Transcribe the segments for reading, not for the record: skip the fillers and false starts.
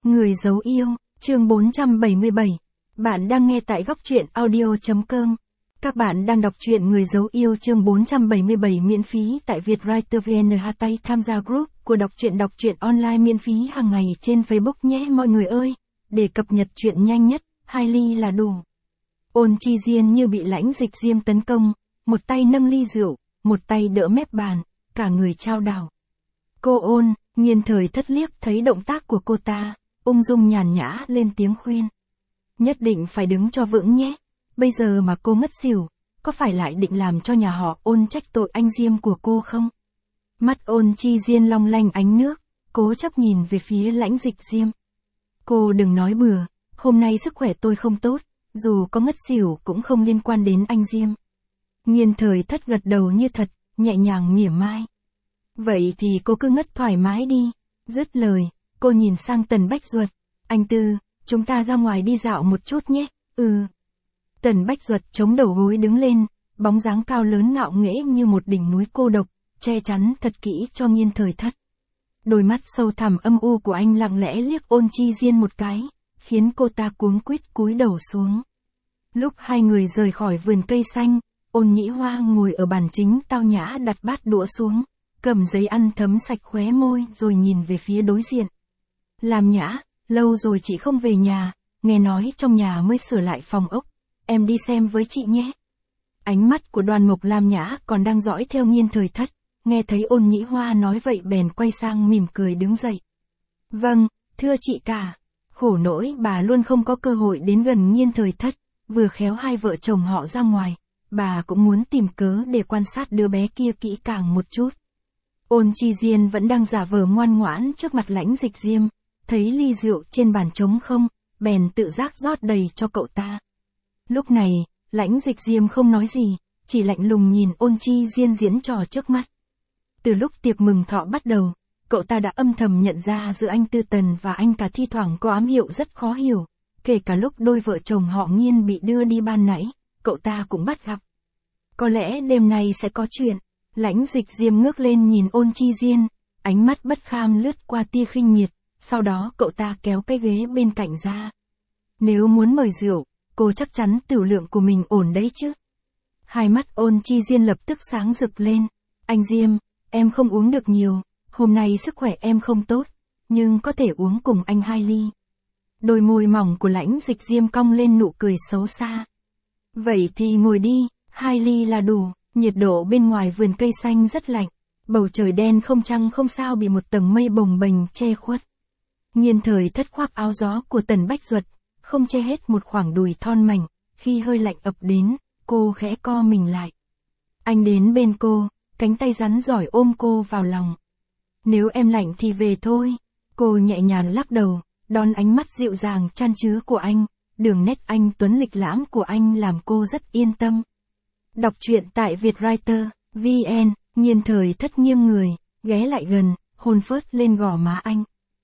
Người giấu yêu, chương 477. Bạn đang nghe tại góc truyện audio.com. Các bạn đang đọc truyện Người giấu yêu chương 477 miễn phí tại Vietwriter VN. Tay tham gia group của đọc truyện online miễn phí hàng ngày trên Facebook nhé mọi người ơi. Để cập nhật truyện nhanh nhất, 2 ly là đủ. Ôn Chi Diên như bị Lãnh Dịch Diêm tấn công, một tay nâng ly rượu, một tay đỡ mép bàn, cả người chao đảo. Cô Ôn, Nhiên Thời Thất liếc thấy động tác của cô ta, ung dung nhàn nhã lên tiếng khuyên. Nhất định phải đứng cho vững nhé, bây giờ mà cô ngất xỉu, có phải lại định làm cho nhà họ Ôn trách tội anh Diêm của cô không? Mắt Ôn Chi Diên long lanh ánh nước, cố chấp nhìn về phía Lãnh Dịch Diêm. Cô đừng nói bừa, hôm nay sức khỏe tôi không tốt, dù có ngất xỉu cũng không liên quan đến anh Diêm. Nhiên Thời Thất gật đầu như thật, nhẹ nhàng mỉa mai. Vậy thì cô cứ ngất thoải mái đi. Dứt lời, cô nhìn sang Tần Bách Duật. Anh Tư, chúng ta ra ngoài đi dạo một chút nhé. Tần Bách Duật chống đầu gối đứng lên, bóng dáng cao lớn ngạo nghễ như một đỉnh núi cô độc, che chắn thật kỹ cho Nhiên Thời Thất. Đôi mắt sâu thẳm âm u của anh lặng lẽ liếc Ôn Chi Diên một cái, khiến cô ta cuống quýt cúi đầu xuống. Lúc hai người rời khỏi vườn cây xanh, Ôn Nhĩ Hoa ngồi ở bàn chính tao nhã đặt bát đũa xuống, cầm giấy ăn thấm sạch khóe môi rồi nhìn về phía đối diện. Làm Nhã, lâu rồi chị không về nhà, nghe nói trong nhà mới sửa lại phòng ốc, em đi xem với chị nhé. Ánh mắt của Đoàn Mộc Lam Nhã còn đang dõi theo Nhiên Thời Thất, nghe thấy Ôn Nhĩ Hoa nói vậy bèn quay sang mỉm cười đứng dậy. Vâng, thưa chị cả. Khổ nỗi bà luôn không có cơ hội đến gần Nhiên Thời Thất, vừa khéo hai vợ chồng họ ra ngoài, bà cũng muốn tìm cớ để quan sát đứa bé kia kỹ càng một chút. Ôn Chi Diên vẫn đang giả vờ ngoan ngoãn trước mặt Lãnh Dịch Diêm, thấy ly rượu trên bàn trống không, bèn tự giác rót đầy cho cậu ta. Lúc này, Lãnh Dịch Diêm không nói gì, chỉ lạnh lùng nhìn Ôn Chi Diên diễn trò trước mắt. Từ lúc tiệc mừng thọ bắt đầu, cậu ta đã âm thầm nhận ra giữa anh Tư Tần và anh cả thi thoảng có ám hiệu rất khó hiểu, kể cả lúc đôi vợ chồng họ Nhiên bị đưa đi ban nãy, cậu ta cũng bắt gặp. Có lẽ đêm nay sẽ có chuyện. Lãnh Dịch Diêm ngước lên nhìn Ôn Chi Diên, ánh mắt bất kham lướt qua tia khinh miệt, sau đó cậu ta kéo cái ghế bên cạnh ra. Nếu muốn mời rượu, cô chắc chắn tửu lượng của mình ổn đấy chứ. Hai mắt Ôn Chi Diên lập tức sáng rực lên. Anh Diêm, em không uống được nhiều, hôm nay sức khỏe em không tốt, nhưng có thể uống cùng anh 2 ly. Đôi môi mỏng của Lãnh Dịch Diêm cong lên nụ cười xấu xa. Vậy thì ngồi đi, 2 ly là đủ. Nhiệt độ bên ngoài vườn cây xanh rất lạnh, bầu trời đen không trăng không sao bị một tầng mây bồng bềnh che khuất. Nhiên Thời Thất khoác áo gió của Tần Bách Duật, không che hết một khoảng đùi thon mảnh, khi hơi lạnh ập đến, cô khẽ co mình lại. Anh đến bên cô, cánh tay rắn giỏi ôm cô vào lòng. Nếu em lạnh thì về thôi. Cô nhẹ nhàng lắc đầu, đón ánh mắt dịu dàng chan chứa của anh, đường nét anh tuấn lịch lãm của anh làm cô rất yên tâm. Đọc truyện tại Vietwriter VN. Nhiên Thời Thất nghiêng người, ghé lại gần, hôn phớt lên gò má anh.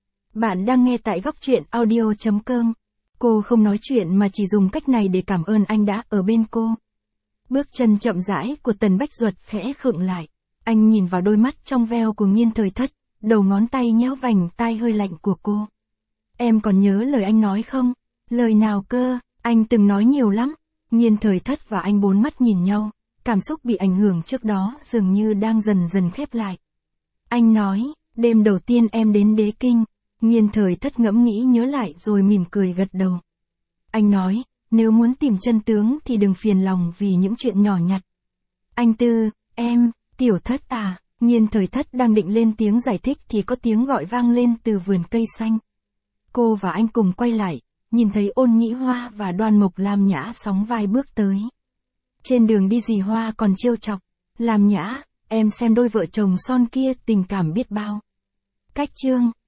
Bạn đang nghe tại góc truyện audio.com. Cô không nói chuyện mà chỉ dùng cách này để cảm ơn anh đã ở bên cô. Bước chân chậm rãi của Tần Bách Duật khẽ khựng lại. Anh nhìn vào đôi mắt trong veo của Nhiên Thời Thất, đầu ngón tay nhéo vành tai hơi lạnh của cô. Em còn nhớ lời anh nói không? Lời nào cơ? Anh từng nói nhiều lắm. Nhiên Thời Thất và anh bốn mắt nhìn nhau, cảm xúc bị ảnh hưởng trước đó dường như đang dần dần khép lại. Anh nói, đêm đầu tiên em đến Đế Kinh. Nhiên Thời Thất ngẫm nghĩ nhớ lại rồi mỉm cười gật đầu. Anh nói, nếu muốn tìm chân tướng thì đừng phiền lòng vì những chuyện nhỏ nhặt. Anh Tư, em, Tiểu Thất à. Nhiên Thời Thất đang định lên tiếng giải thích thì có tiếng gọi vang lên từ vườn cây xanh. Cô và anh cùng quay lại, nhìn thấy Ôn Nhĩ Hoa và Đoan Mộc Lam Nhã sóng vai bước tới. Trên đường đi dì Hoa còn trêu chọc. Lam Nhã, em xem đôi vợ chồng son kia tình cảm biết bao. Cách chương.